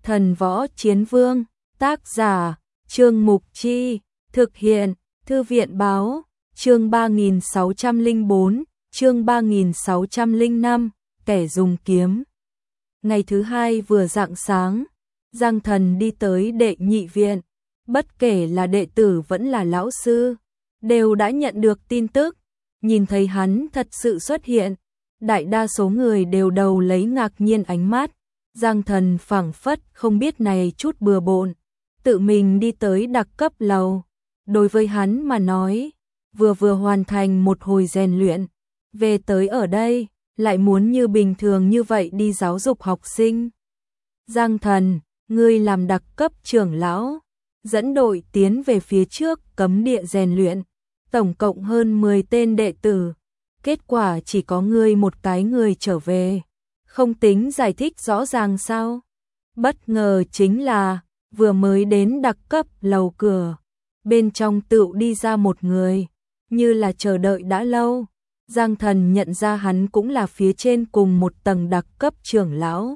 Thần Võ Chiến Vương, tác giả, Trương Mục Chi, thực hiện, Thư viện Báo, chương 3604, chương 3605, kẻ dùng kiếm. Ngày thứ hai vừa rạng sáng, Giang Thần đi tới đệ nhị viện, bất kể là đệ tử vẫn là lão sư, đều đã nhận được tin tức, nhìn thấy hắn thật sự xuất hiện, đại đa số người đều đầu lấy ngạc nhiên ánh mắt. Giang Thần phảng phất không biết này chút bừa bộn, tự mình đi tới đặc cấp lầu. Đối với hắn mà nói, vừa hoàn thành một hồi rèn luyện, về tới ở đây, lại muốn như bình thường như vậy đi giáo dục học sinh. Giang Thần, ngươi làm đặc cấp trưởng lão, dẫn đội tiến về phía trước cấm địa rèn luyện, tổng cộng hơn 10 tên đệ tử, kết quả chỉ có ngươi một cái người trở về. Không tính giải thích rõ ràng sao? Bất ngờ chính là, vừa mới đến đặc cấp lầu cửa, bên trong tựu đi ra một người, như là chờ đợi đã lâu. Giang Thần nhận ra hắn cũng là phía trên cùng một tầng đặc cấp trưởng lão.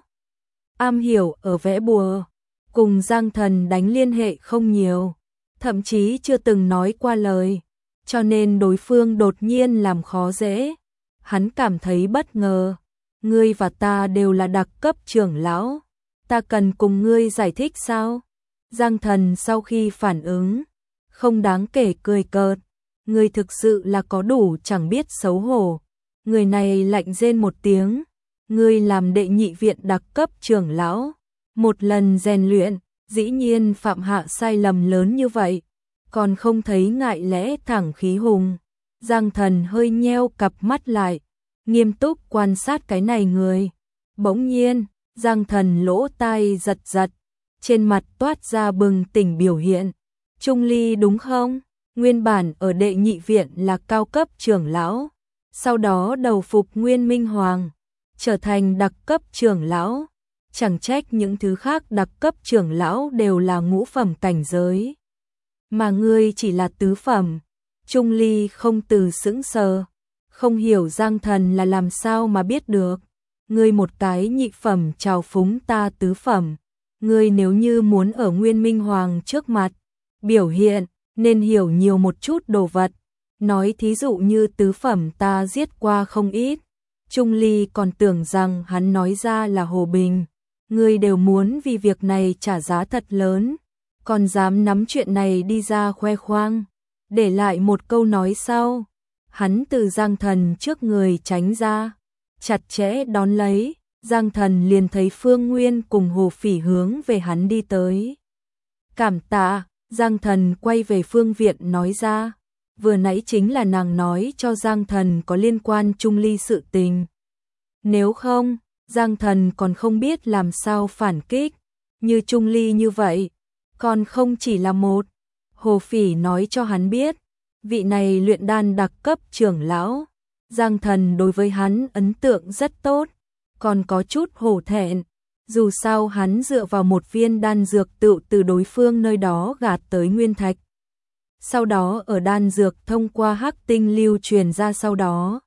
Am hiểu ở vẽ bùa, cùng Giang Thần đánh liên hệ không nhiều, thậm chí chưa từng nói qua lời, cho nên đối phương đột nhiên làm khó dễ. Hắn cảm thấy bất ngờ. Ngươi và ta đều là đặc cấp trưởng lão, ta cần cùng ngươi giải thích sao? Giang Thần sau khi phản ứng, không đáng kể cười cợt, ngươi thực sự là có đủ chẳng biết xấu hổ. Người này lạnh rên một tiếng, ngươi làm đệ nhị viện đặc cấp trưởng lão, một lần rèn luyện, dĩ nhiên phạm hạ sai lầm lớn như vậy, còn không thấy ngại lẽ thẳng khí hùng. Giang Thần hơi nheo cặp mắt lại, nghiêm túc quan sát cái này người. Bỗng nhiên, Giang Thần lỗ tai giật giật, trên mặt toát ra bừng tỉnh biểu hiện. Trung Ly đúng không? Nguyên bản ở đệ nhị viện là cao cấp trưởng lão, sau đó đầu phục Nguyên Minh Hoàng, trở thành đặc cấp trưởng lão. Chẳng trách những thứ khác đặc cấp trưởng lão đều là ngũ phẩm cảnh giới, mà ngươi chỉ là tứ phẩm. Trung Ly không từ sững sờ, không hiểu Giang Thần là làm sao mà biết được. Ngươi một cái nhị phẩm trào phúng ta tứ phẩm. Ngươi nếu như muốn ở Nguyên Minh Hoàng trước mặt biểu hiện, nên hiểu nhiều một chút đồ vật. Nói thí dụ như tứ phẩm ta giết qua không ít. Trung Ly còn tưởng rằng hắn nói ra là hồ bình. Ngươi đều muốn vì việc này trả giá thật lớn, còn dám nắm chuyện này đi ra khoe khoang. Để lại một câu nói sau, hắn từ Giang Thần trước người tránh ra, chặt chẽ đón lấy. Giang Thần liền thấy Phương Nguyên cùng Hồ Phỉ hướng về hắn đi tới. Cảm tạ. Giang Thần quay về Phương Viện nói ra, vừa nãy chính là nàng nói cho Giang Thần có liên quan Trung Ly sự tình. Nếu không, Giang Thần còn không biết làm sao phản kích. Như Trung Ly như vậy, còn không chỉ là một. Hồ Phỉ nói cho hắn biết, vị này luyện đan đặc cấp trưởng lão, Giang Thần đối với hắn ấn tượng rất tốt, còn có chút hổ thẹn. Dù sao hắn dựa vào một viên đan dược tựu từ đối phương nơi đó gạt tới nguyên thạch. Sau đó ở đan dược thông qua hắc tinh lưu truyền ra sau đó.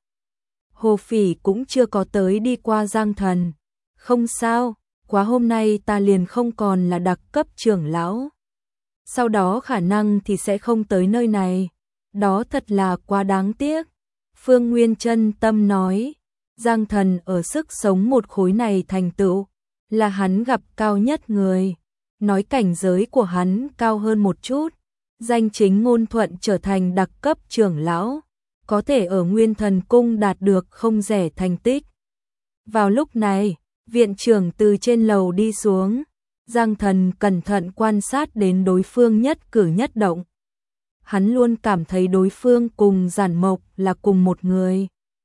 Hồ Phỉ cũng chưa có tới đi qua Giang Thần. Không sao, quá hôm nay ta liền không còn là đặc cấp trưởng lão. Sau đó khả năng thì sẽ không tới nơi này. Đó thật là quá đáng tiếc. Phương Nguyên chân tâm nói, Giang Thần ở sức sống một khối này thành tựu, là hắn gặp cao nhất người. Nói cảnh giới của hắn cao hơn một chút, danh chính ngôn thuận trở thành đặc cấp trưởng lão, có thể ở Nguyên Thần Cung đạt được không rẻ thành tích. Vào lúc này, viện trưởng từ trên lầu đi xuống, Giang Thần cẩn thận quan sát đến đối phương nhất cử nhất động. Hắn luôn cảm thấy đối phương cùng Giản Mộc là cùng một người.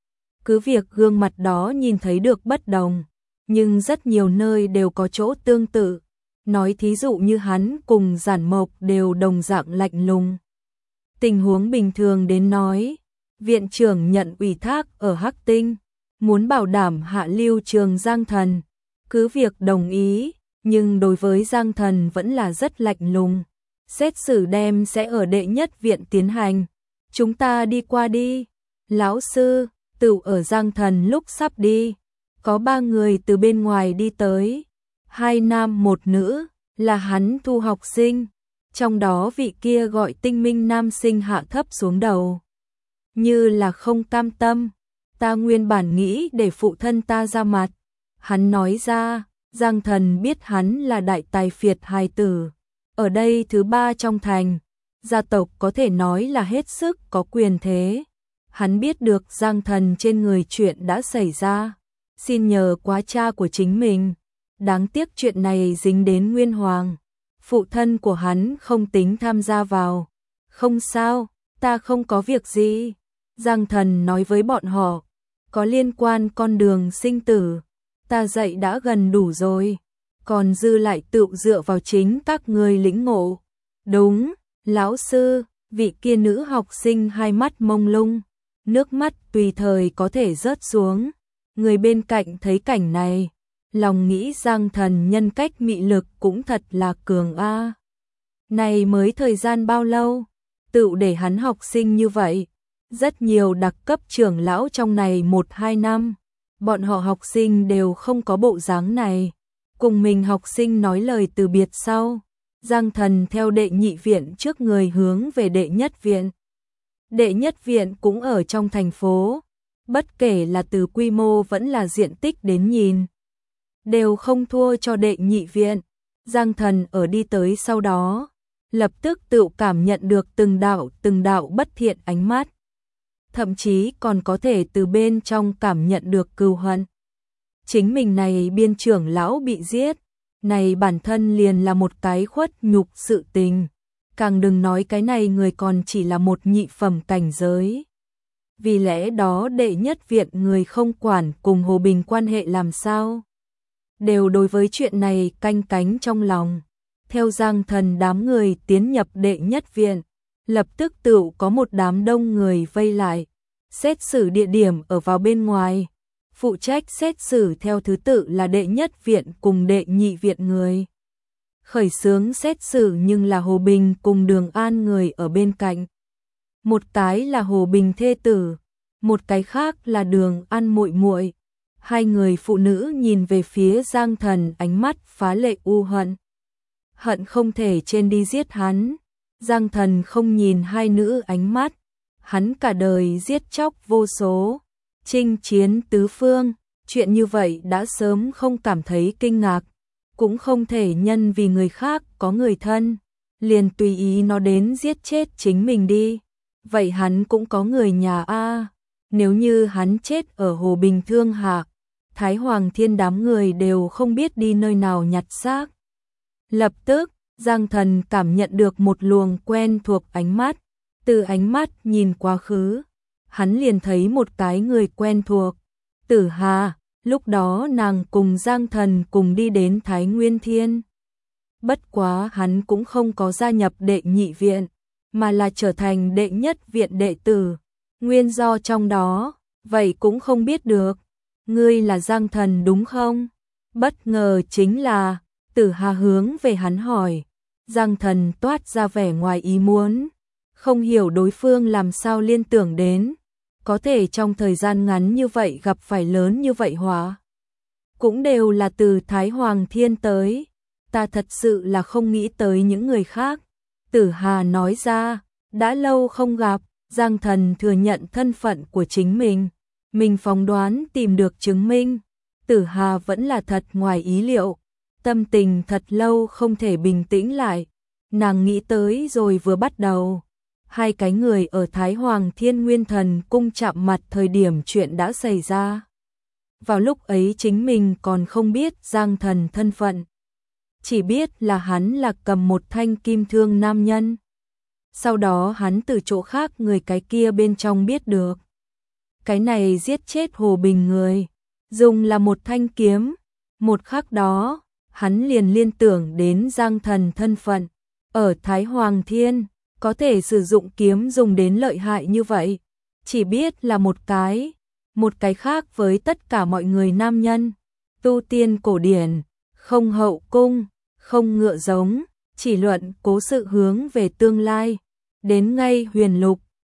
Cứ việc gương mặt đó nhìn thấy được bất đồng, nhưng rất nhiều nơi đều có chỗ tương tự. Nói thí dụ như hắn cùng Giản Mộc đều đồng dạng lạnh lùng. Tình huống bình thường đến nói, viện trưởng nhận ủy thác ở Hắc Tinh, muốn bảo đảm hạ lưu trường Giang Thần, cứ việc đồng ý, nhưng đối với Giang Thần vẫn là rất lạnh lùng. Xét xử đem sẽ ở đệ nhất viện tiến hành, chúng ta đi qua đi. Lão sư, tựu ở Giang Thần lúc sắp đi, có 3 người từ bên ngoài đi tới. 2 nam 1 nữ, là hắn thu học sinh, trong đó vị kia gọi Tinh Minh nam sinh hạ thấp xuống đầu. Như là không cam tâm, ta nguyên bản nghĩ để phụ thân ta ra mặt. Hắn nói ra, Giang Thần biết hắn là đại tài phiệt hài tử, ở đây thứ 3 trong thành, gia tộc có thể nói là hết sức có quyền thế. Hắn biết được Giang Thần trên người chuyện đã xảy ra, xin nhờ quá cha của chính mình. Đáng tiếc chuyện này dính đến Nguyên Hoàng, phụ thân của hắn không tính tham gia vào. Không sao, ta không có việc gì. Giang Thần nói với bọn họ, có liên quan con đường sinh tử, ta dạy đã gần đủ rồi, còn dư lại tự dựa vào chính các người lĩnh ngộ. Đúng, lão sư, vị kia nữ học sinh hai mắt mông lung, nước mắt tùy thời có thể rớt xuống. Người bên cạnh thấy cảnh này, lòng nghĩ Giang Thần nhân cách mị lực cũng thật là cường a. Này mới thời gian bao lâu, tự để hắn học sinh như vậy. Rất nhiều đặc cấp trưởng lão trong này 1-2 năm, bọn họ học sinh đều không có bộ dáng này. Cùng mình học sinh nói lời từ biệt sau, Giang Thần theo đệ nhị viện trước người hướng về đệ nhất viện. Đệ nhất viện cũng ở trong thành phố, bất kể là từ quy mô vẫn là diện tích đến nhìn, đều không thua cho đệ nhị viện. Giang Thần ở đi tới sau đó, lập tức tự cảm nhận được từng đạo bất thiện ánh mắt. Thậm chí còn có thể từ bên trong cảm nhận được cừu hận. Chính mình này biên trưởng lão bị giết, này bản thân liền là một cái khuất nhục sự tình. Càng đừng nói cái này người còn chỉ là một nhị phẩm cảnh giới. Vì lẽ đó đệ nhất viện người không quản cùng Hồ Bình quan hệ làm sao, đều đối với chuyện này canh cánh trong lòng. Theo Giang Thần đám người tiến nhập đệ nhất viện, lập tức tự có một đám đông người vây lại. Xét xử địa điểm ở vào bên ngoài, phụ trách xét xử theo thứ tự là đệ nhất viện cùng đệ nhị viện người. Khởi xướng xét xử nhưng là Hồ Bình cùng Đường An người ở bên cạnh. Một cái là Hồ Bình thê tử, một cái khác là Đường An muội muội. Hai người phụ nữ nhìn về phía Giang Thần ánh mắt phá lệ u hận. Hận không thể trên đi giết hắn. Giang Thần không nhìn hai nữ ánh mắt, hắn cả đời giết chóc vô số, chinh chiến tứ phương, chuyện như vậy đã sớm không cảm thấy kinh ngạc, cũng không thể nhân vì người khác có người thân, liền tùy ý nó đến giết chết chính mình đi. Vậy hắn cũng có người nhà a, nếu như hắn chết ở Hồ Bình Thương Hạ, Thái Hoàng Thiên đám người đều không biết đi nơi nào nhặt xác. Lập tức, Giang Thần cảm nhận được một luồng quen thuộc ánh mắt, từ ánh mắt nhìn quá khứ, hắn liền thấy một cái người quen thuộc, Tử Hà. Lúc đó nàng cùng Giang Thần cùng đi đến Thái Nguyên Thiên. Bất quá hắn cũng không có gia nhập đệ nhị viện, mà là trở thành đệ nhất viện đệ tử. Nguyên do trong đó, vậy cũng không biết được. Ngươi là Giang Thần đúng không? Bất ngờ chính là, Tử Hà hướng về hắn hỏi. Giang Thần toát ra vẻ ngoài ý muốn, không hiểu đối phương làm sao liên tưởng đến. Có thể trong thời gian ngắn như vậy gặp phải lớn như vậy hỏa. Cũng đều là từ Thái Hoàng Thiên tới. Ta thật sự là không nghĩ tới những người khác. Tử Hà nói ra, đã lâu không gặp, Giang Thần thừa nhận thân phận của chính mình. Mình phỏng đoán tìm được chứng minh. Tử Hà vẫn là thật ngoài ý liệu. Tâm tình thật lâu không thể bình tĩnh lại. Nàng nghĩ tới rồi vừa bắt đầu. Hai cái người ở Thái Hoàng Thiên Nguyên Thần cung chạm mặt thời điểm chuyện đã xảy ra. Vào lúc ấy chính mình còn không biết Giang Thần thân phận. Chỉ biết là hắn là cầm một thanh kim thương nam nhân. Sau đó hắn từ chỗ khác người cái kia bên trong biết được. Cái này giết chết Hồ Bình người, dùng là một thanh kiếm. Một khắc đó, hắn liền liên tưởng đến Giang Thần thân phận. Ở Thái Hoàng Thiên, có thể sử dụng kiếm dùng đến lợi hại như vậy. Chỉ biết là một cái khác với tất cả mọi người nam nhân. Tu tiên cổ điển, không hậu cung, không ngựa giống, chỉ luận cố sự hướng về tương lai. Đến ngay huyền lục,